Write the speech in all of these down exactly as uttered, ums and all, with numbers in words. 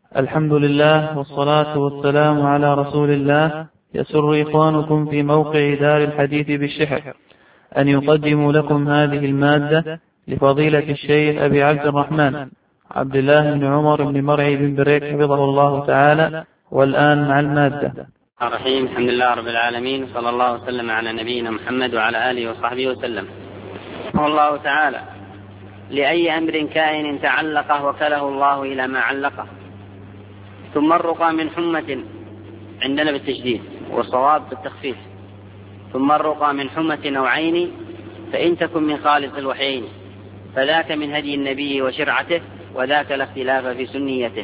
الحمد لله والصلاة والسلام على رسول الله. يسر إخوانكم في موقع دار الحديث بالشحر أن يقدموا لكم هذه المادة لفضيلة الشيخ أبي عبد الرحمن عبد الله بن عمر بن مرعي بن بريك حفظه الله تعالى. والآن مع المادة. الرحيم. الحمد لله رب العالمين، صلى الله وسلم على نبينا محمد وعلى آله وصحبه وسلم. الله تعالى: لأي أمر كائن تعلقه وكله الله إلى ما علقه. ثم الرقى من حمة، عندنا بالتشديد والصواب بالتخفيف. ثم الرقى من حمة نوعين، فإن تكن من خالص الوحيين فذاك من هدي النبي وشرعته، وذاك الاختلاف في سنيته.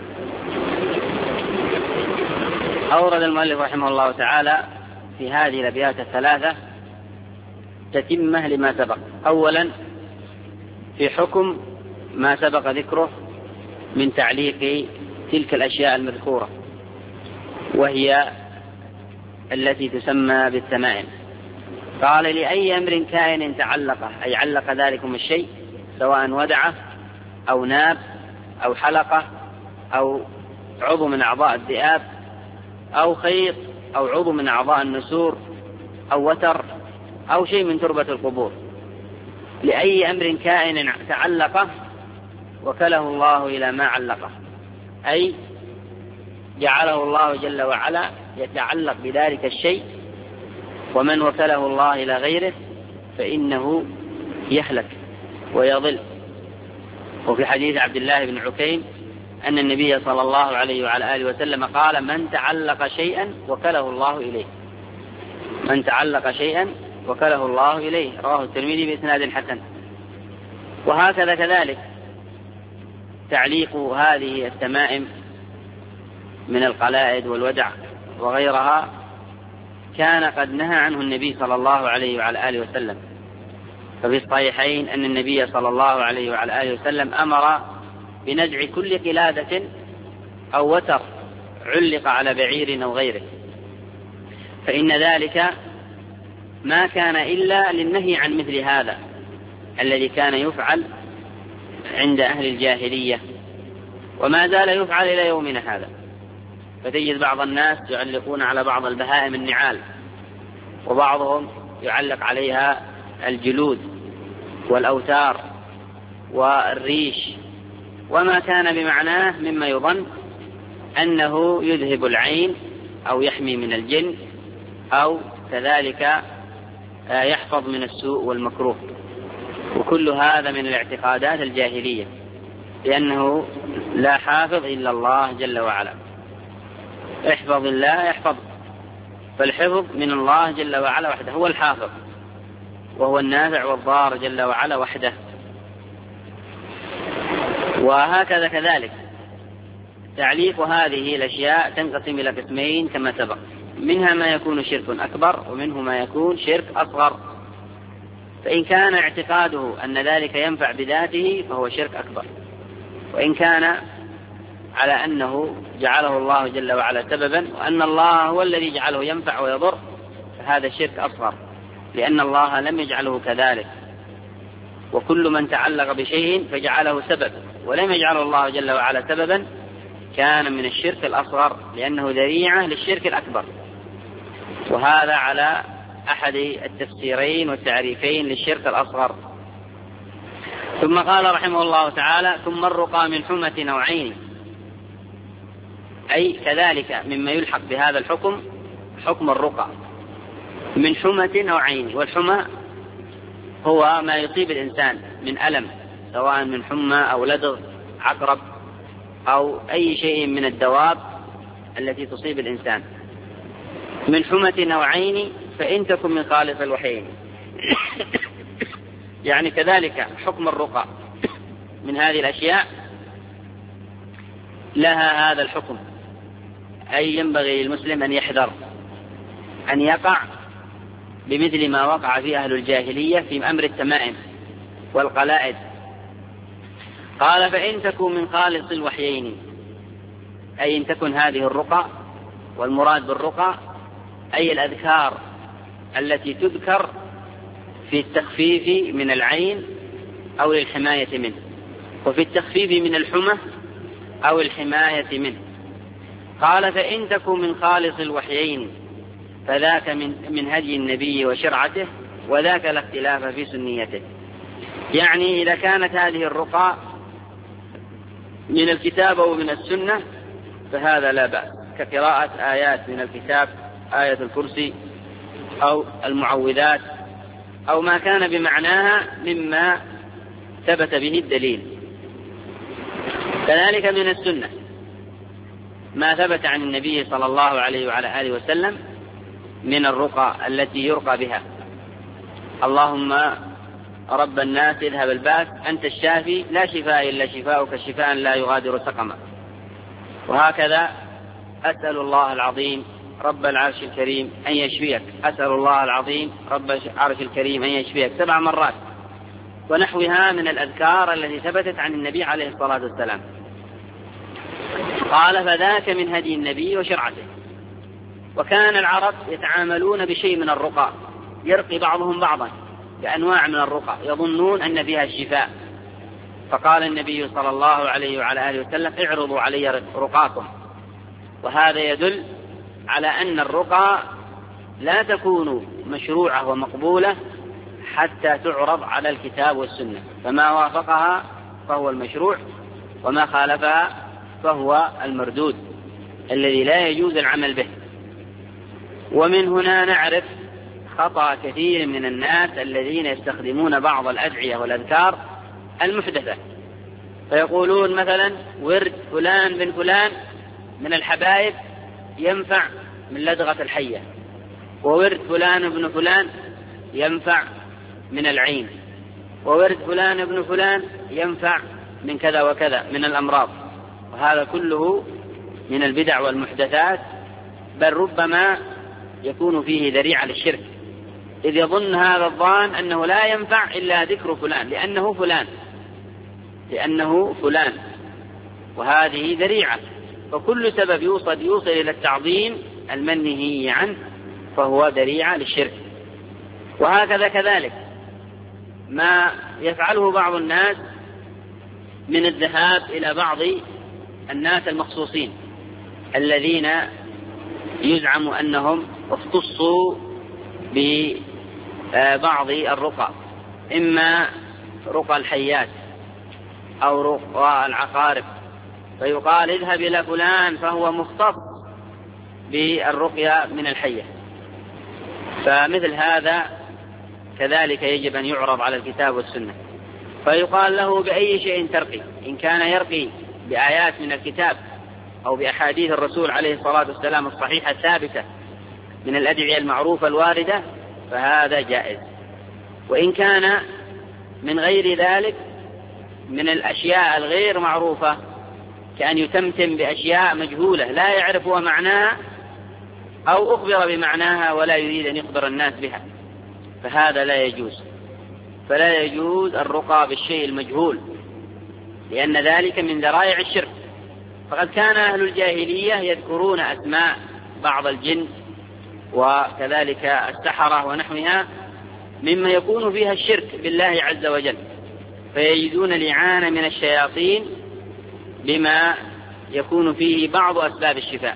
أورد المؤلف رحمه الله تعالى في هذه الأبيات الثلاثة تتمة لما سبق. أولا في حكم ما سبق ذكره من تعليق تلك الأشياء المذكورة، وهي التي تسمى بالتمائم. قال: لأي أمر كائن تعلقه، أي علق ذلكم الشيء، سواء ودعه أو ناب أو حلقة أو عضو من أعضاء الذئاب أو خيط أو عضو من أعضاء النسور أو وتر أو شيء من تربة القبور. لأي أمر كائن تعلقه وكله الله إلى ما علقه، أي جعله الله جل وعلا يتعلق بذلك الشيء، ومن وكله الله إلى غيره فإنه يهلك ويضل. وفي حديث عبد الله بن عكيم أن النبي صلى الله عليه وعلى آله وسلم قال: من تعلق شيئا وكله الله إليه. من تعلق شيئا وكله الله إليه، رواه الترمذي بإسناد حسن. وهكذا كذلك تعليق هذه التمائم من القلائد والودع وغيرها كان قد نهى عنه النبي صلى الله عليه وعلى آله وسلم. ففي الصحيحين أن النبي صلى الله عليه وعلى آله وسلم أمر بنزع كل قلادة أو وتر علق على بعير أو غيره، فإن ذلك ما كان إلا للنهي عن مثل هذا الذي كان يفعل عند أهل الجاهلية، وما زال يفعل إلى يومنا هذا. فتجد بعض الناس يعلقون على بعض البهائم النعال، وبعضهم يعلق عليها الجلود والأوتار والريش، وما كان بمعناه مما يظن أنه يذهب العين أو يحمي من الجن أو كذلك يحفظ من السوء والمكروه. وكل هذا من الاعتقادات الجاهلية، لأنه لا حافظ إلا الله جل وعلا. احفظ الله يحفظ، فالحفظ من الله جل وعلا وحده، هو الحافظ وهو النافع والضار جل وعلا وحده. وهكذا كذلك تعليق هذه الأشياء تنقسم إلى قسمين كما سبق، منها ما يكون شرك أكبر ومنه ما يكون شرك أصغر. فإن كان اعتقاده أن ذلك ينفع بذاته فهو شرك أكبر، وإن كان على أنه جعله الله جل وعلا سببا وأن الله هو الذي جعله ينفع ويضر فهذا شرك أصغر، لأن الله لم يجعله كذلك. وكل من تعلق بشيء فجعله سبب ولم يجعله الله جل وعلا سببا كان من الشرك الأصغر، لأنه ذريعة للشرك الأكبر. وهذا على أحد التفسيرين والتعريفين للشرك الأصغر. ثم قال رحمه الله تعالى: ثم الرقى من حمة نوعين، أي كذلك مما يلحق بهذا الحكم حكم الرقى من حمة نوعين. والحمى هو ما يصيب الإنسان من ألم، سواء من حمى أو لدغ عقرب أو أي شيء من الدواب التي تصيب الإنسان. من حمة نوعين، فإن تكن من خالص الوحيين. يعني كذلك حكم الرقى من هذه الأشياء لها هذا الحكم، أي ينبغي للمسلم أن يحذر أن يقع بمثل ما وقع في أهل الجاهلية في أمر التمائم والقلائد. قال: فإن تكن من خالص الوحيين، أي إن تكن هذه الرقى، والمراد بالرقى أي الأذكار التي تذكر في التخفيف من العين أو للحماية منه، وفي التخفيف من الحمى أو الحماية منه. قال فإن تكن من خالص الوحيين فذاك من, من هدي النبي وشرعته، وذاك الاختلاف في سنيته. يعني إذا كانت هذه الرقى من الكتاب أو من السنة فهذا لا بأس، كقراءة آيات من الكتاب، آية الكرسي أو المعوذات أو ما كان بمعناها مما ثبت به الدليل. كذلك من السنة ما ثبت عن النبي صلى الله عليه وعلى آله وسلم من الرقى التي يرقى بها. اللهم رب الناس اذهب الباس أنت الشافي لا شفاء إلا شفاؤك شفاء لا يغادر سقما. وهكذا أسأل الله العظيم رب العرش الكريم أن يشفيك، أسأل الله العظيم رب العرش الكريم أن يشفيك سبع مرات، ونحوها من الأذكار التي ثبتت عن النبي عليه الصلاة والسلام. قال فذاك من هدي النبي وشرعته. وكان العرب يتعاملون بشيء من الرقى، يرقي بعضهم بعضا بأنواع من الرقى يظنون أن فيها الشفاء. فقال النبي صلى الله عليه وعلى آله وسلم اعرضوا علي رقاكم. وهذا يدل على أن الرقى لا تكون مشروعة ومقبولة حتى تعرض على الكتاب والسنة، فما وافقها فهو المشروع وما خالفها فهو المردود الذي لا يجوز العمل به. ومن هنا نعرف خطأ كثير من الناس الذين يستخدمون بعض الأدعية والأذكار المحدثة، فيقولون مثلا ورد فلان بن فلان من الحبايب ينفع من لدغة الحية، وورد فلان بن فلان ينفع من العين، وورد فلان بن فلان ينفع من كذا وكذا من الأمراض. وهذا كله من البدع والمحدثات، بل ربما يكون فيه ذريعة للشرك، إذ يظن هذا الظان أنه لا ينفع إلا ذكر فلان لأنه فلان لأنه فلان وهذه ذريعة. فكل سبب يوصل يوصل إلى التعظيم المنهي عنه فهو ذريعة للشرك. وهكذا كذلك ما يفعله بعض الناس من الذهاب إلى بعض الناس المخصوصين الذين يزعم أنهم اختصوا ببعض الرقى، إما رقى الحيات أو رقى العقارب، فيقال اذهب إلى فلان فهو مختص بالرقية من الحية. فمثل هذا كذلك يجب أن يعرض على الكتاب والسنة، فيقال له بأي شيء ترقي، إن كان يرقي بآيات من الكتاب أو بأحاديث الرسول عليه الصلاة والسلام الصحيحة الثابتة من الأدعية المعروفة الواردة فهذا جائز. وإن كان من غير ذلك من الأشياء الغير معروفة كأن يتمتم بأشياء مجهولة لا يعرفها معناها أو أخبر بمعناها ولا يريد أن يخبر الناس بها، فهذا لا يجوز. فلا يجوز الرقى بالشيء المجهول، لأن ذلك من ذرائع الشرك. فقد كان أهل الجاهلية يذكرون أسماء بعض الجن وكذلك السحرة ونحوها مما يكون فيها الشرك بالله عز وجل، فيجدون الإعانة من الشياطين بما يكون فيه بعض أسباب الشفاء،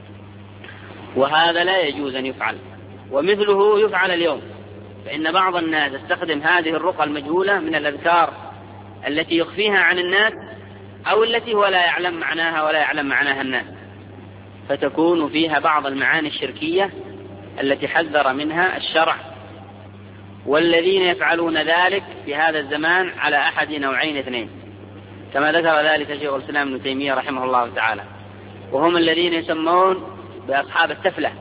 وهذا لا يجوز أن يفعل. ومثله يفعل اليوم، فإن بعض الناس يستخدم هذه الرقى المجهولة من الأذكار التي يخفيها عن الناس أو التي هو لا يعلم معناها ولا يعلم معناها الناس، فتكون فيها بعض المعاني الشركية التي حذر منها الشرع. والذين يفعلون ذلك في هذا الزمان على أحد نوعين اثنين، كما ذكر ذلك شيخ الإسلام ابن تيمية رحمه الله تعالى، وهم الذين يسمون بأصحاب التفلة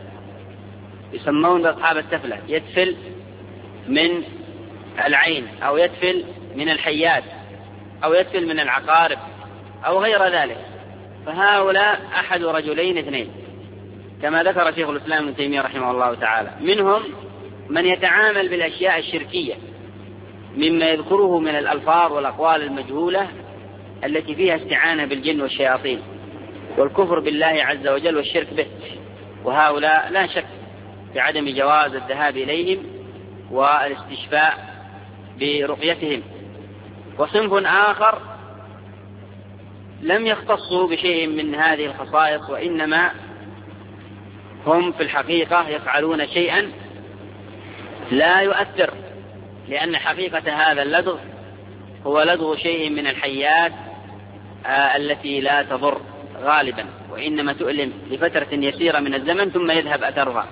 يسمون بأصحاب التفلة يتفل من العين أو يتفل من الحيات أو يتفل من العقارب أو غير ذلك. فهؤلاء أحد رجلين اثنين كما ذكر شيخ الإسلام ابن تيمية رحمه الله تعالى. منهم من يتعامل بالأشياء الشركية مما يذكره من الألفاظ والأقوال المجهولة التي فيها استعانة بالجن والشياطين والكفر بالله عز وجل والشرك به، وهؤلاء لا شك بعدم جواز الذهاب إليهم والاستشفاء برقيتهم. وصنف آخر لم يختصوا بشيء من هذه الخصائص، وإنما هم في الحقيقة يفعلون شيئا لا يؤثر، لأن حقيقة هذا اللدغ هو لدغ شيء من الحيات آه التي لا تضر غالبا، وإنما تؤلم لفترة يسيرة من الزمن ثم يذهب أثرها.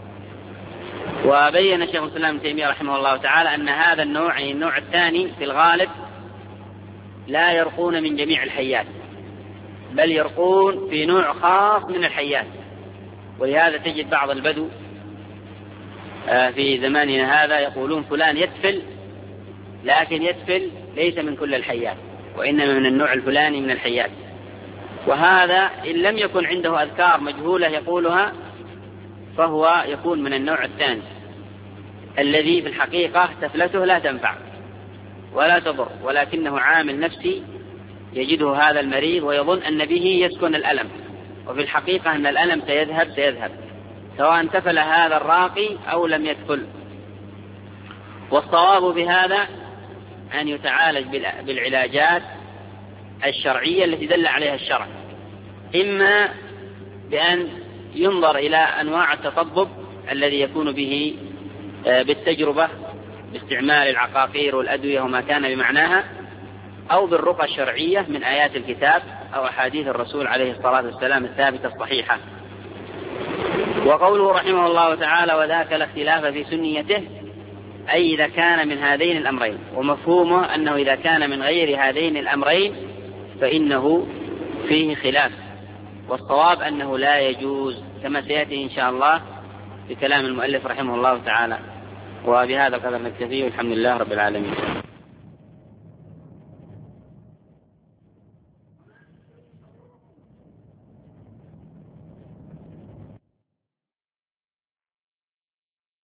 وبين شيخ الإسلام ابن تيمية رحمه الله تعالى أن هذا النوع، يعني النوع الثاني في الغالب، لا يرقون من جميع الحيات، بل يرقون في نوع خاص من الحيات. ولهذا تجد بعض البدو في زماننا هذا يقولون فلان يتفل، لكن يتفل ليس من كل الحيات، وإنما من النوع الفلاني من الحيات. وهذا إن لم يكن عنده أذكار مجهولة يقولها فهو يكون من النوع الثاني الذي في الحقيقة تفلته لا تنفع ولا تضر، ولكنه عامل نفسي يجده هذا المريض ويظن أن به يسكن الألم، وفي الحقيقة أن الألم سيذهب سيذهب سواء تفل هذا الراقي أو لم يتفل. والصواب بهذا أن يتعالج بالعلاجات الشرعية التي دل عليها الشرع، إما بأن ينظر إلى أنواع التطبب الذي يكون به بالتجربة باستعمال العقاقير والأدوية وما كان بمعناها، أو بالرقى الشرعية من آيات الكتاب أو أحاديث الرسول عليه الصلاة والسلام الثابتة الصحيحة. وقوله رحمه الله تعالى وذاك الاختلاف في سنيته، أي إذا كان من هذين الأمرين، ومفهومه أنه إذا كان من غير هذين الأمرين فإنه فيه خلاف، والصواب أنه لا يجوز كما سيأتي إن شاء الله في كلام المؤلف رحمه الله تعالى. وبهذا القدر نكتفي، والحمد لله رب العالمين.